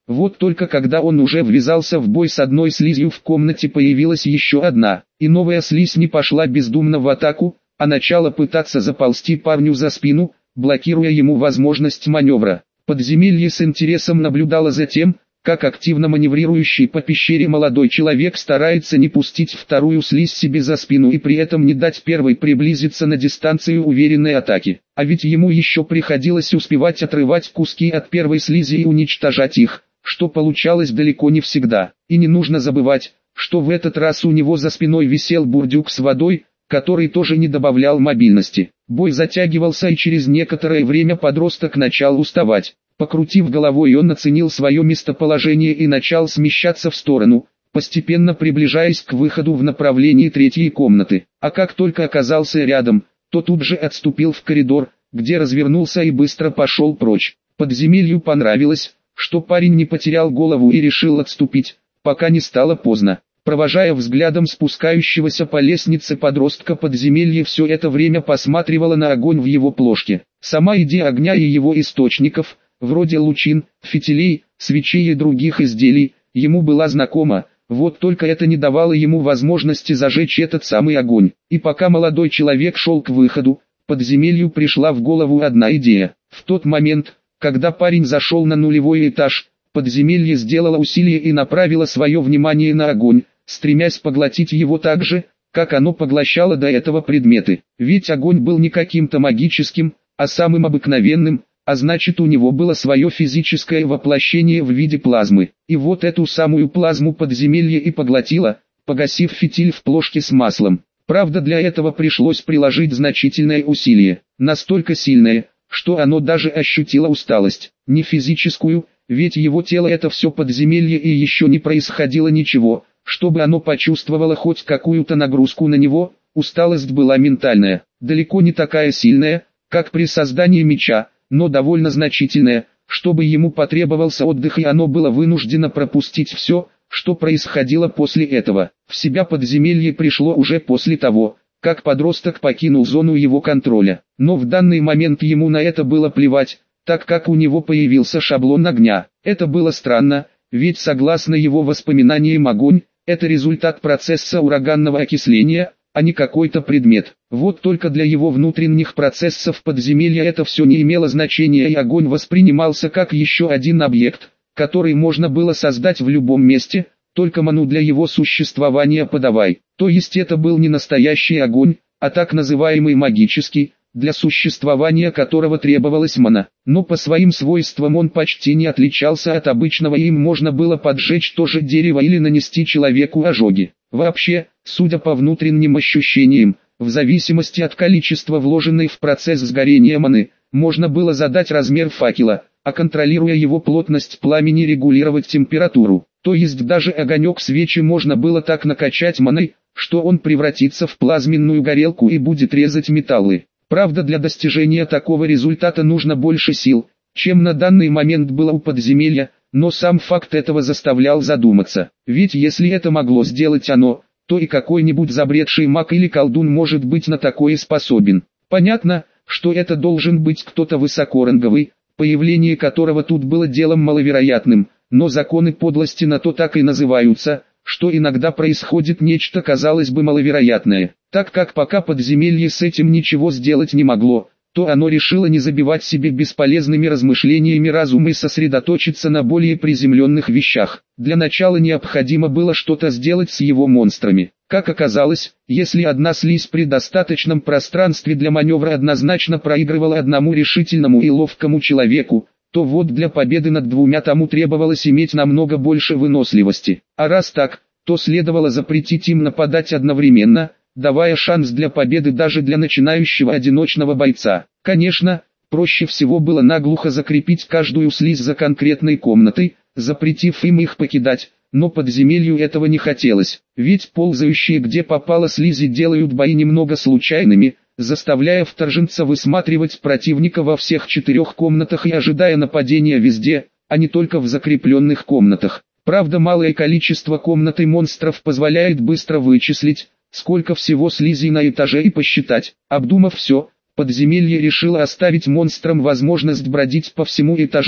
Вот только когда он уже ввязался в бой с одной слизью, в комнате появилась еще одна, и новая слизь не пошла бездумно в атаку, а начала пытаться заползти парню за спину, блокируя ему возможность маневра. Подземелье с интересом наблюдало за тем, как активно маневрирующий по пещере молодой человек старается не пустить вторую слизь себе за спину и при этом не дать первой приблизиться на дистанцию уверенной атаки. А ведь ему еще приходилось успевать отрывать куски от первой слизи и уничтожать их, что получалось далеко не всегда. И не нужно забывать, что в этот раз у него за спиной висел бурдюк с водой, который тоже не добавлял мобильности. Бой затягивался, и через некоторое время подросток начал уставать. Покрутив головой, он оценил свое местоположение и начал смещаться в сторону, постепенно приближаясь к выходу в направлении третьей комнаты. А как только оказался рядом, то тут же отступил в коридор, где развернулся и быстро пошел прочь. Подземелью понравилось, что парень не потерял голову и решил отступить, пока не стало поздно. Провожая взглядом спускающегося по лестнице подростка, подземелье все это время посматривало на огонь в его плошке. Сама идея огня и его источников, вроде лучин, фитилей, свечей и других изделий, ему была знакома, вот только это не давало ему возможности зажечь этот самый огонь. И пока молодой человек шел к выходу, подземелью пришла в голову одна идея. В тот момент, когда парень зашел на нулевой этаж, подземелье сделало усилие и направило свое внимание на огонь, стремясь поглотить его так же, как оно поглощало до этого предметы. Ведь огонь был не каким-то магическим, а самым обыкновенным, а значит, у него было свое физическое воплощение в виде плазмы. И вот эту самую плазму подземелье и поглотило, погасив фитиль в плошке с маслом. Правда, для этого пришлось приложить значительное усилие, настолько сильное, что оно даже ощутило усталость, не физическую, ведь его тело это все подземелье, и еще не происходило ничего, чтобы оно почувствовало хоть какую-то нагрузку на него. Усталость была ментальная, далеко не такая сильная, как при создании меча, но довольно значительная, чтобы ему потребовался отдых, и оно было вынуждено пропустить все, что происходило после этого. В себя подземелье пришло уже после того, как подросток покинул зону его контроля, но в данный момент ему на это было плевать, так как у него появился шаблон огня. Это было странно, ведь согласно его воспоминаниям огонь – это результат процесса ураганного окисления, а не какой-то предмет. Вот только для его внутренних процессов подземелья это все не имело значения, и огонь воспринимался как еще один объект, который можно было создать в любом месте, только ману для его существования подавай. То есть это был не настоящий огонь, а так называемый магический, для существования которого требовалась мана. Но по своим свойствам он почти не отличался от обычного, и им можно было поджечь то же дерево или нанести человеку ожоги. Вообще, судя по внутренним ощущениям, в зависимости от количества вложенной в процесс сгорения маны, можно было задать размер факела, а контролируя его плотность пламени регулировать температуру. То есть даже огонек свечи можно было так накачать маной, что он превратится в плазменную горелку и будет резать металлы. Правда, для достижения такого результата нужно больше сил, чем на данный момент было у подземелья, но сам факт этого заставлял задуматься. Ведь если это могло сделать оно, то и какой-нибудь забредший маг или колдун может быть на такое способен. Понятно, что это должен быть кто-то высокоранговый, появление которого тут было делом маловероятным, но законы подлости на то так и называются, что иногда происходит нечто, казалось бы, маловероятное. Так как пока подземелье с этим ничего сделать не могло, то оно решило не забивать себе бесполезными размышлениями разум и сосредоточиться на более приземленных вещах. Для начала необходимо было что-то сделать с его монстрами. Как оказалось, если одна слизь при достаточном пространстве для маневра однозначно проигрывала одному решительному и ловкому человеку, то вот для победы над двумя тому требовалось иметь намного больше выносливости. А раз так, то следовало запретить им нападать одновременно, давая шанс для победы даже для начинающего одиночного бойца. Конечно, проще всего было наглухо закрепить каждую слизь за конкретной комнатой, запретив им их покидать, но подземелью этого не хотелось, ведь ползающие где попало слизи делают бои немного случайными, заставляя вторженца высматривать противника во всех четырех комнатах и ожидая нападения везде, а не только в закрепленных комнатах. Правда, малое количество комнат и монстров позволяет быстро вычислить, сколько всего слизей на этаже, и посчитать. Обдумав все, подземелье решило оставить монстрам возможность бродить по всему этажу,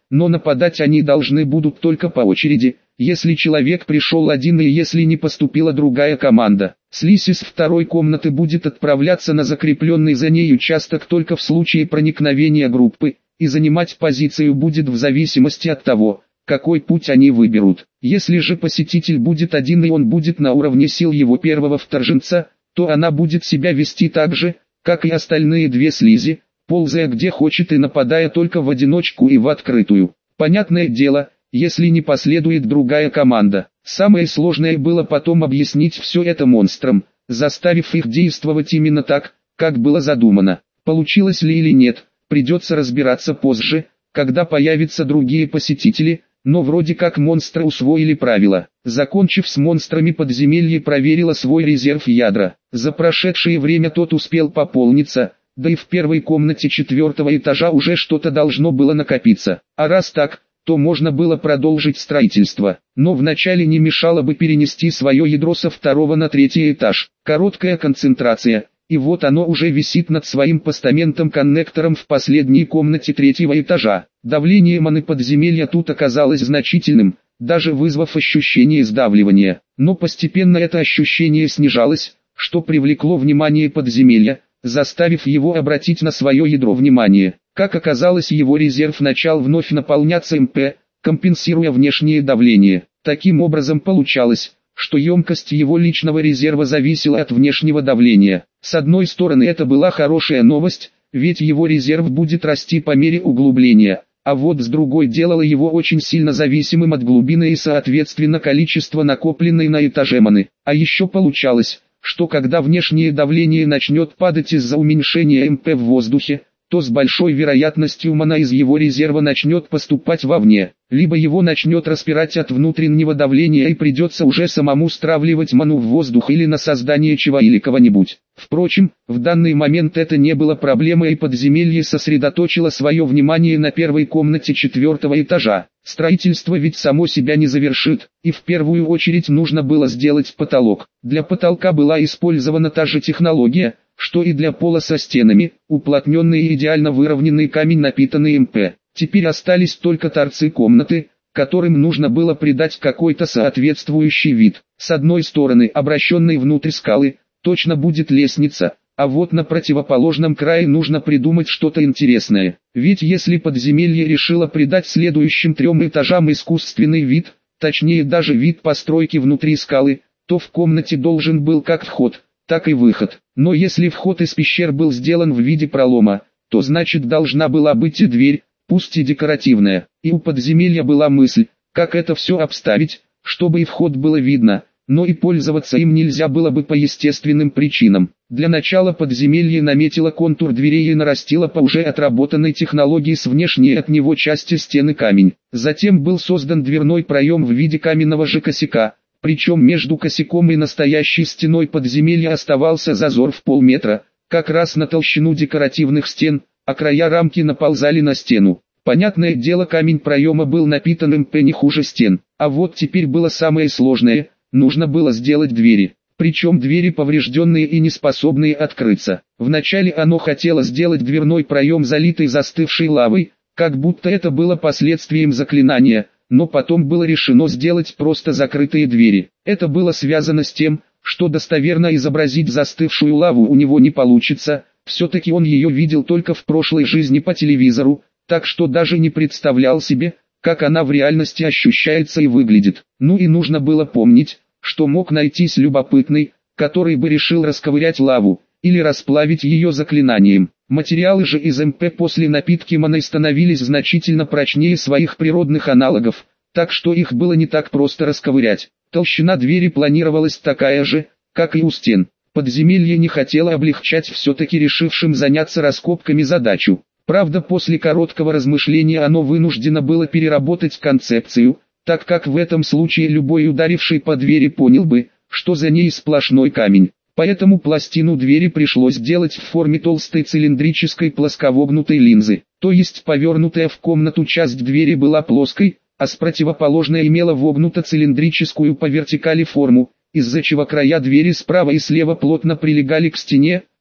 но нападать они должны будут только по очереди, если человек пришел один и если не поступила другая команда. Слизь из второй комнаты будет отправляться на закрепленный за ней участок только в случае проникновения группы, и занимать позицию будет в зависимости от того, какой путь они выберут. Если же посетитель будет один и он будет на уровне сил его первого вторженца, то она будет себя вести так же, как и остальные две слизи, ползая где хочет и нападая только в одиночку и в открытую. Понятное дело, если не последует другая команда. Самое сложное было потом объяснить все это монстрам, заставив их действовать именно так, как было задумано. Получилось ли или нет, придется разбираться позже, когда появятся другие посетители, но вроде как монстры усвоили правила. Закончив с монстрами, подземелье проверило свой резерв ядра. За прошедшее время тот успел пополниться, да и в первой комнате четвертого этажа уже что-то должно было накопиться. А раз так, то можно было продолжить строительство. Но вначале не мешало бы перенести свое ядро со второго на третий этаж. Короткая концентрация, и вот оно уже висит над своим постаментом-коннектором в последней комнате третьего этажа. Давление маны подземелья тут оказалось значительным, даже вызвав ощущение сдавливания. Но постепенно это ощущение снижалось, что привлекло внимание подземелья, заставив его обратить на свое ядро внимание. Как оказалось, его резерв начал вновь наполняться МП, компенсируя внешнее давление. Таким образом получалось, что емкость его личного резерва зависела от внешнего давления. С одной стороны, это была хорошая новость, ведь его резерв будет расти по мере углубления, а вот с другой делало его очень сильно зависимым от глубины и соответственно количества накопленной на этаже маны. А еще получалось, что когда внешнее давление начнет падать из-за уменьшения МП в воздухе, то с большой вероятностью мана из его резерва начнет поступать вовне, либо его начнет распирать от внутреннего давления и придется уже самому стравливать ману в воздух или на создание чего или кого-нибудь. Впрочем, в данный момент это не было проблемой, и подземелье сосредоточило свое внимание на первой комнате четвертого этажа. Строительство ведь само себя не завершит, и в первую очередь нужно было сделать потолок. Для потолка была использована та же технология, что и для пола со стенами, уплотненный и идеально выровненный камень, напитанный МП. Теперь остались только торцы комнаты, которым нужно было придать какой-то соответствующий вид. С одной стороны, обращенной внутрь скалы, точно будет лестница, а вот на противоположном крае нужно придумать что-то интересное. Ведь если подземелье решило придать следующим трем этажам искусственный вид, точнее даже вид постройки внутри скалы, то в комнате должен был как вход, так и выход. Но если вход из пещер был сделан в виде пролома, то значит должна была быть и дверь, пусть и декоративная. И у подземелья была мысль, как это все обставить, чтобы и вход было видно, но и пользоваться им нельзя было бы по естественным причинам. Для начала подземелье наметило контур дверей и нарастило по уже отработанной технологии с внешней от него части стены камень. Затем был создан дверной проем в виде каменного же косяка, причем между косяком и настоящей стеной подземелья оставался зазор в полметра, как раз на толщину декоративных стен, а края рамки наползали на стену. Понятное дело, камень проема был напитан МП не хуже стен, а вот теперь было самое сложное, нужно было сделать двери. Причем двери поврежденные и неспособные открыться. Вначале оно хотело сделать дверной проем, залитый застывшей лавой, как будто это было последствием заклинания, но потом было решено сделать просто закрытые двери. Это было связано с тем, что достоверно изобразить застывшую лаву у него не получится, все-таки он ее видел только в прошлой жизни по телевизору, так что даже не представлял себе, как она в реальности ощущается и выглядит. Ну и нужно было помнить, что мог найтись любопытный, который бы решил расковырять лаву, или расплавить ее заклинанием. Материалы же из МП после напитки маной становились значительно прочнее своих природных аналогов, так что их было не так просто расковырять. Толщина двери планировалась такая же, как и у стен. Подземелье не хотело облегчать все-таки решившим заняться раскопками задачу. Правда, после короткого размышления оно вынуждено было переработать концепцию, так как в этом случае любой ударивший по двери понял бы, что за ней сплошной камень. Поэтому пластину двери пришлось делать в форме толстой цилиндрической плосковогнутой линзы, то есть повернутая в комнату часть двери была плоской, а с противоположной имела вогнуто-цилиндрическую по вертикали форму, из-за чего края двери справа и слева плотно прилегали к стене,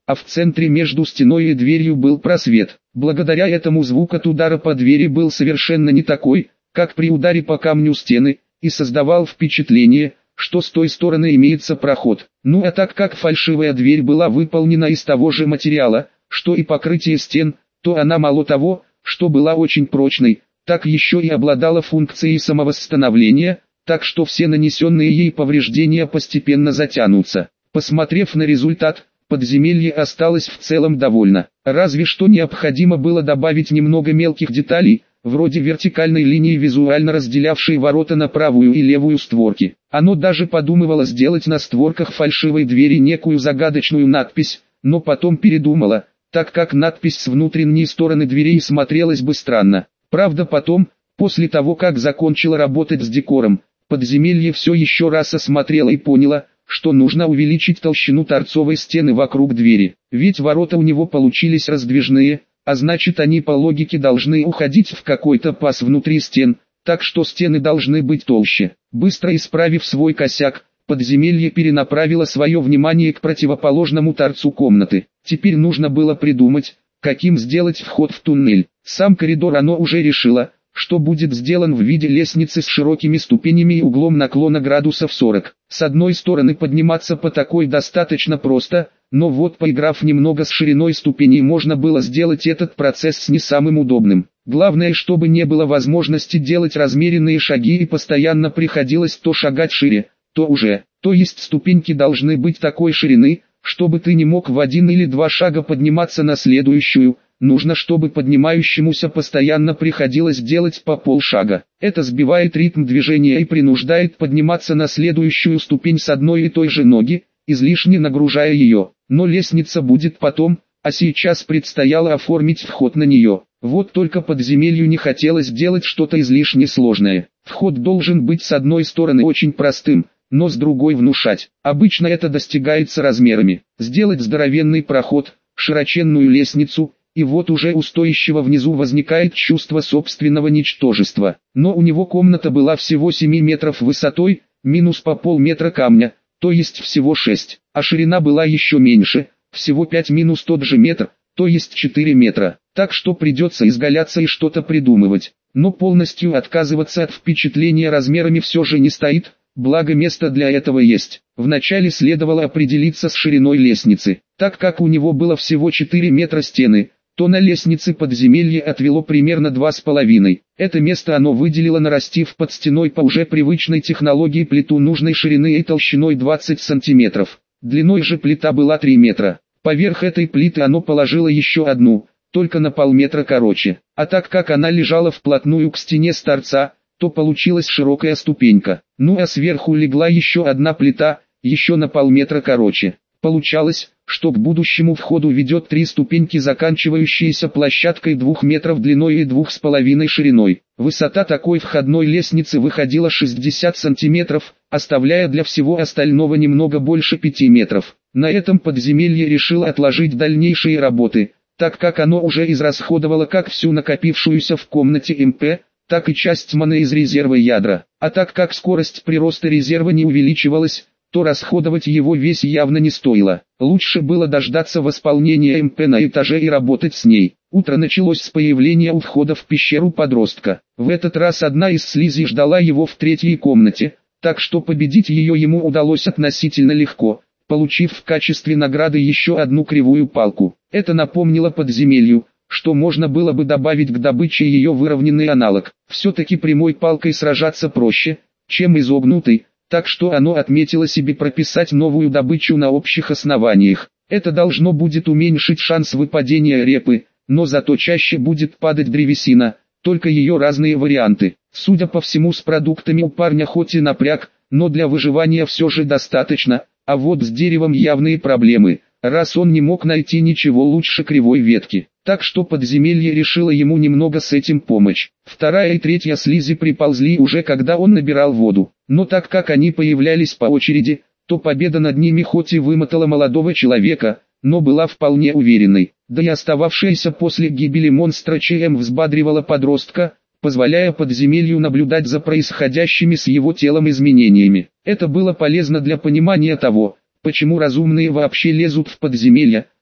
а в центре между стеной и дверью был просвет. Благодаря этому звук от удара по двери был совершенно не такой, как при ударе по камню стены, и создавал впечатление, что с той стороны имеется проход. Ну а так как фальшивая дверь была выполнена из того же материала, что и покрытие стен, то она мало того, что была очень прочной, так еще и обладала функцией самовосстановления, так что все нанесенные ей повреждения постепенно затянутся. Посмотрев на результат, подземелье осталось в целом довольно. Разве что необходимо было добавить немного мелких деталей, вроде вертикальной линии, визуально разделявшей ворота на правую и левую створки. Оно даже подумывало сделать на створках фальшивой двери некую загадочную надпись, но потом передумало, так как надпись с внутренней стороны дверей смотрелась бы странно. Правда, потом, после того как закончила работать с декором, подземелье все еще раз осмотрело и поняло, что нужно увеличить толщину торцовой стены вокруг двери. Ведь ворота у него получились раздвижные, а значит они по логике должны уходить в какой-то паз внутри стен, так что стены должны быть толще. Быстро исправив свой косяк, подземелье перенаправило свое внимание к противоположному торцу комнаты. Теперь нужно было придумать, каким сделать вход в туннель. Сам коридор оно уже решило, что будет сделан в виде лестницы с широкими ступенями и углом наклона градусов сорок. С одной стороны подниматься по такой достаточно просто, но вот поиграв немного с шириной ступеней можно было сделать этот процесс не самым удобным. Главное, чтобы не было возможности делать размеренные шаги и постоянно приходилось то шагать шире, то уже. То есть ступеньки должны быть такой ширины, чтобы ты не мог в один или два шага подниматься на следующую. Нужно, чтобы поднимающемуся постоянно приходилось делать по полшага. Это сбивает ритм движения и принуждает подниматься на следующую ступень с одной и той же ноги, излишне нагружая ее. Но лестница будет потом, а сейчас предстояло оформить вход на нее. Вот только подземелью не хотелось делать что-то излишне сложное. Вход должен быть с одной стороны очень простым, но с другой внушать. Обычно это достигается размерами. Сделать здоровенный проход, широченную лестницу, и вот уже у стоящего внизу возникает чувство собственного ничтожества. Но у него комната была всего семь метров высотой, минус по полметра камня, то есть всего шесть, а ширина была еще меньше, всего пять минус тот же метр, то есть четыре метра. Так что придется изгаляться и что-то придумывать. Но полностью отказываться от впечатления размерами все же не стоит, благо место для этого есть. Вначале следовало определиться с шириной лестницы, так как у него было всего четыре метра стены, то на лестнице подземелье отвело примерно два с половиной. Это место оно выделило, нарастив под стеной по уже привычной технологии плиту нужной ширины и толщиной двадцать сантиметров. Длиной же плита была три метра. Поверх этой плиты оно положило еще одну, только на полметра короче. А так как она лежала вплотную к стене с торца, то получилась широкая ступенька. Ну а сверху легла еще одна плита, еще на полметра короче. Получалось, что к будущему входу ведет три ступеньки, заканчивающиеся площадкой двух метров длиной и двух с половиной шириной. Высота такой входной лестницы выходила шестьдесят сантиметров, оставляя для всего остального немного больше пяти метров. На этом подземелье решило отложить дальнейшие работы, так как оно уже израсходовало как всю накопившуюся в комнате эм пэ, так и часть маны из резерва ядра. А так как скорость прироста резерва не увеличивалась, то расходовать его весь явно не стоило. Лучше было дождаться восполнения эм пэ на этаже и работать с ней. Утро началось с появления у входа в пещеру подростка. В этот раз одна из слизей ждала его в третьей комнате, так что победить ее ему удалось относительно легко, получив в качестве награды еще одну кривую палку. Это напомнило подземелью, что можно было бы добавить к добыче ее выровненный аналог. Все-таки прямой палкой сражаться проще, чем изогнутой, так что оно отметило себе прописать новую добычу на общих основаниях. Это должно будет уменьшить шанс выпадения репы, но зато чаще будет падать древесина, только ее разные варианты. Судя по всему, с продуктами у парня хоть и напряг, но для выживания все же достаточно, а вот с деревом явные проблемы, раз он не мог найти ничего лучше кривой ветки. Так что подземелье решило ему немного с этим помочь. Вторая и третья слизи приползли уже когда он набирал воду. Но так как они появлялись по очереди, то победа над ними хоть и вымотала молодого человека, но была вполне уверенной. Да и остававшаяся после гибели монстра ЧМ взбадривала подростка, позволяя подземелью наблюдать за происходящими с его телом изменениями. Это было полезно для понимания того, почему разумные вообще лезут в подземелья,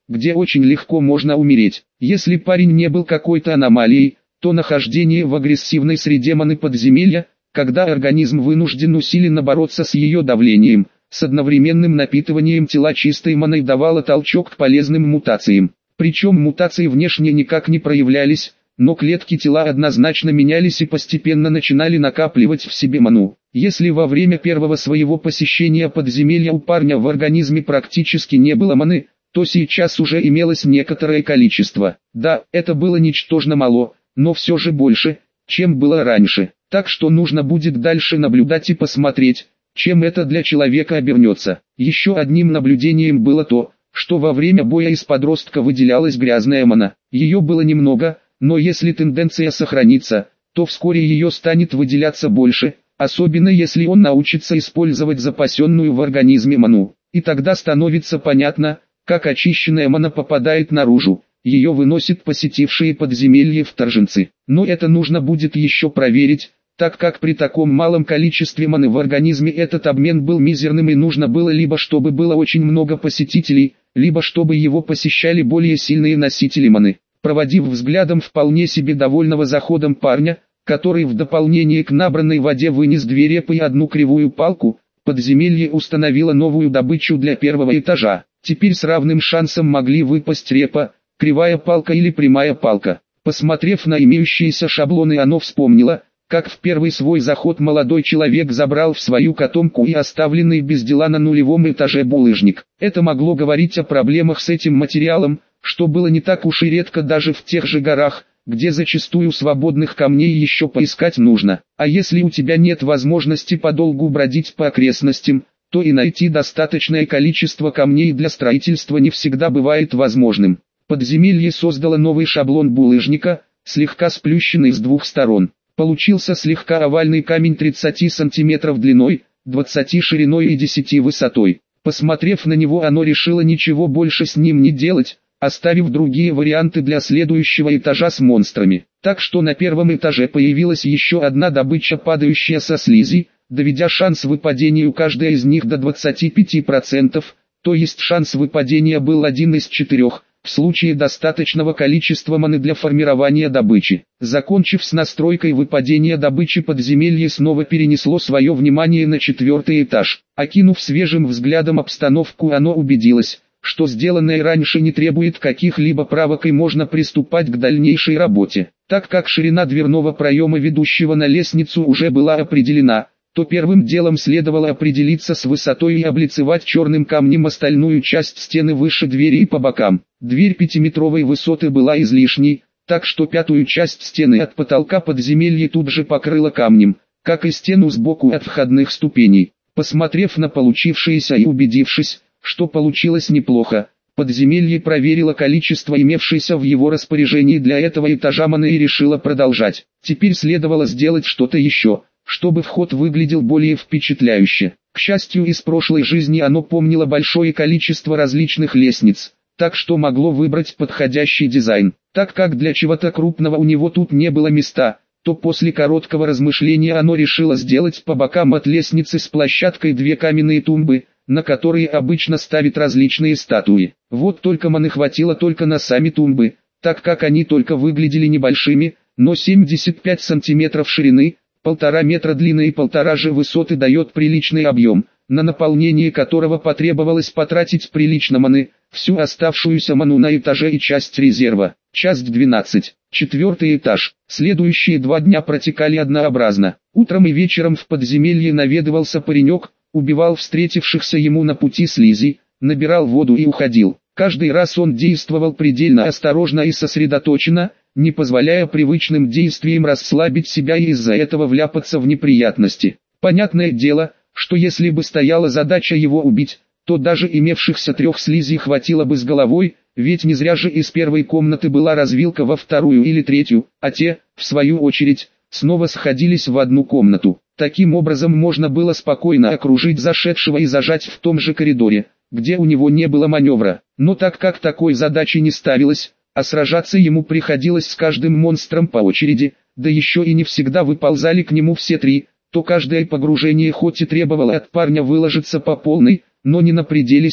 где очень легко можно умереть. Если парень не был какой-то аномалией, то нахождение в агрессивной среде маны подземелья, когда организм вынужден усиленно бороться с ее давлением, с одновременным напитыванием тела чистой маной давало толчок к полезным мутациям. Причем мутации внешне никак не проявлялись, но клетки тела однозначно менялись и постепенно начинали накапливать в себе ману. Если во время первого своего посещения подземелья у парня в организме практически не было маны, то сейчас уже имелось некоторое количество. Да, это было ничтожно мало, но все же больше, чем было раньше. Так что нужно будет дальше наблюдать и посмотреть, чем это для человека обернется. Еще одним наблюдением было то, что во время боя из подростка выделялась грязная мана. Ее было немного, но если тенденция сохранится, то вскоре ее станет выделяться больше, особенно если он научится использовать запасенную в организме ману. И тогда становится понятно, как очищенная мана попадает наружу, ее выносят посетившие подземелье вторженцы. Но это нужно будет еще проверить, так как при таком малом количестве маны в организме этот обмен был мизерным и нужно было либо чтобы было очень много посетителей, либо чтобы его посещали более сильные носители маны. Проводив взглядом вполне себе довольного заходом парня, который в дополнение к набранной воде вынес две репы и одну кривую палку, подземелье установило новую добычу для первого этажа. Теперь с равным шансом могли выпасть репа, кривая палка или прямая палка. Посмотрев на имеющиеся шаблоны, оно вспомнило, как в первый свой заход молодой человек забрал в свою котомку и оставленный без дела на нулевом этаже булыжник. Это могло говорить о проблемах с этим материалом, что было не так уж и редко даже в тех же горах, где зачастую свободных камней еще поискать нужно. А если у тебя нет возможности подолгу бродить по окрестностям, то и найти достаточное количество камней для строительства не всегда бывает возможным. Подземелье создало новый шаблон булыжника, слегка сплющенный с двух сторон. Получился слегка овальный камень тридцать сантиметров длиной, двадцать шириной и десять высотой. Посмотрев на него, оно решило ничего больше с ним не делать, оставив другие варианты для следующего этажа с монстрами. Так что на первом этаже появилась еще одна добыча, падающая со слизи, доведя шанс выпадения у каждой из них до двадцати пяти процентов, то есть шанс выпадения был один из четырех, в случае достаточного количества маны для формирования добычи. Закончив с настройкой выпадения добычи, подземелье снова перенесло свое внимание на четвертый этаж. Окинув свежим взглядом обстановку, оно убедилось, что сделанное раньше не требует каких-либо правок и можно приступать к дальнейшей работе. Так как ширина дверного проема, ведущего на лестницу, уже была определена, то первым делом следовало определиться с высотой и облицевать черным камнем остальную часть стены выше двери и по бокам. Дверь пятиметровой высоты была излишней, так что пятую часть стены от потолка подземелья тут же покрыла камнем, как и стену сбоку от входных ступеней. Посмотрев на получившееся и убедившись, что получилось неплохо, подземелье проверило количество имевшейся в его распоряжении для этого этажа маны и решило продолжать. Теперь следовало сделать что-то еще, чтобы вход выглядел более впечатляюще. К счастью, из прошлой жизни оно помнило большое количество различных лестниц, так что могло выбрать подходящий дизайн. Так как для чего-то крупного у него тут не было места, то после короткого размышления оно решило сделать по бокам от лестницы с площадкой две каменные тумбы, на которые обычно ставят различные статуи. Вот только маны хватило только на сами тумбы, так как они только выглядели небольшими, но семьдесят пять сантиметров ширины, полтора метра длины и полтора же высоты дает приличный объем, на наполнение которого потребовалось потратить прилично маны, всю оставшуюся ману на этаже и часть резерва. Часть двенадцать. Четвертый этаж. Следующие два дня протекали однообразно. Утром и вечером в подземелье наведывался паренек, убивал встретившихся ему на пути слизи, набирал воду и уходил. Каждый раз он действовал предельно осторожно и сосредоточенно, не позволяя привычным действиям расслабить себя и из-за этого вляпаться в неприятности. Понятное дело, что если бы стояла задача его убить, то даже имевшихся трех слизей хватило бы с головой, ведь не зря же из первой комнаты была развилка во вторую или третью, а те, в свою очередь, снова сходились в одну комнату. Таким образом можно было спокойно окружить зашедшего и зажать в том же коридоре, где у него не было маневра. Но так как такой задачи не ставилось, а сражаться ему приходилось с каждым монстром по очереди, да еще и не всегда выползали к нему все три, то каждое погружение хоть и требовало от парня выложиться по полной, но не на пределе сил.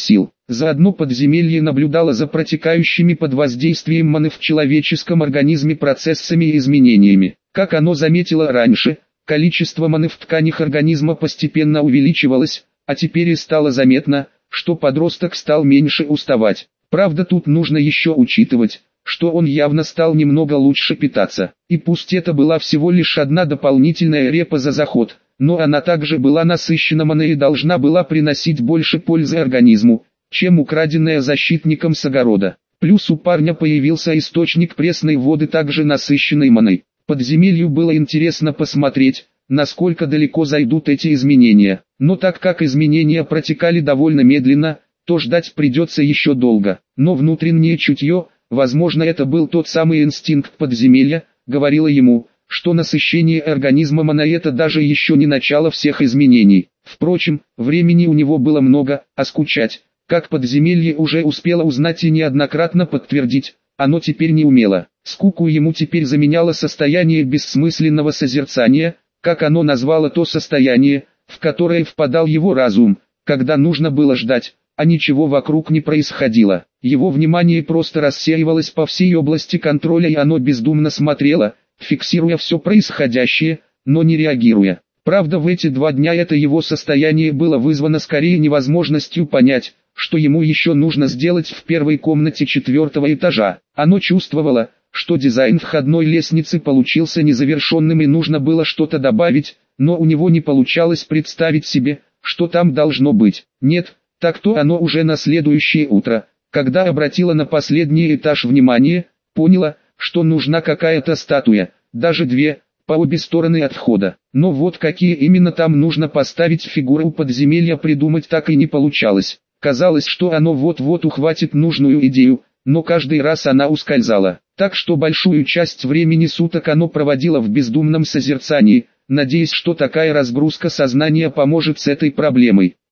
Заодно подземелье наблюдало за протекающими под воздействием маны в человеческом организме процессами и изменениями. Как оно заметило раньше, количество маны в тканях организма постепенно увеличивалось, а теперь и стало заметно, что подросток стал меньше уставать. Правда, тут нужно еще учитывать, что он явно стал немного лучше питаться. И пусть это была всего лишь одна дополнительная репа за заход, но она также была насыщена маной и должна была приносить больше пользы организму, чем украденная защитником с огорода. Плюс у парня появился источник пресной воды, также насыщенной маной. Подземелью было интересно посмотреть, насколько далеко зайдут эти изменения. Но так как изменения протекали довольно медленно, то ждать придется еще долго. Но внутреннее чутье, возможно, это был тот самый инстинкт подземелья, говорило ему, что насыщение организма маной это даже еще не начало всех изменений. Впрочем, времени у него было много, а скучать, как подземелье уже успело узнать и неоднократно подтвердить, оно теперь не умело. Скуку ему теперь заменяло состояние бессмысленного созерцания, как оно назвало то состояние, в которое впадал его разум, когда нужно было ждать, а ничего вокруг не происходило. Его внимание просто рассеивалось по всей области контроля, и оно бездумно смотрело, фиксируя все происходящее, но не реагируя. Правда, в эти два дня это его состояние было вызвано скорее невозможностью понять, что ему еще нужно сделать в первой комнате четвертого этажа. Оно чувствовало, что дизайн входной лестницы получился незавершенным и нужно было что-то добавить, но у него не получалось представить себе, что там должно быть. Нет, так-то оно уже на следующее утро, когда обратило на последний этаж внимание, поняло, что нужна какая-то статуя, даже две, по обе стороны от входа. Но вот какие именно там нужно поставить фигуры у подземелья придумать так и не получалось. Казалось, что оно вот-вот ухватит нужную идею, но каждый раз она ускользала. Так что большую часть времени суток оно проводило в бездумном созерцании, надеясь, что такая разгрузка сознания поможет с этой проблемой.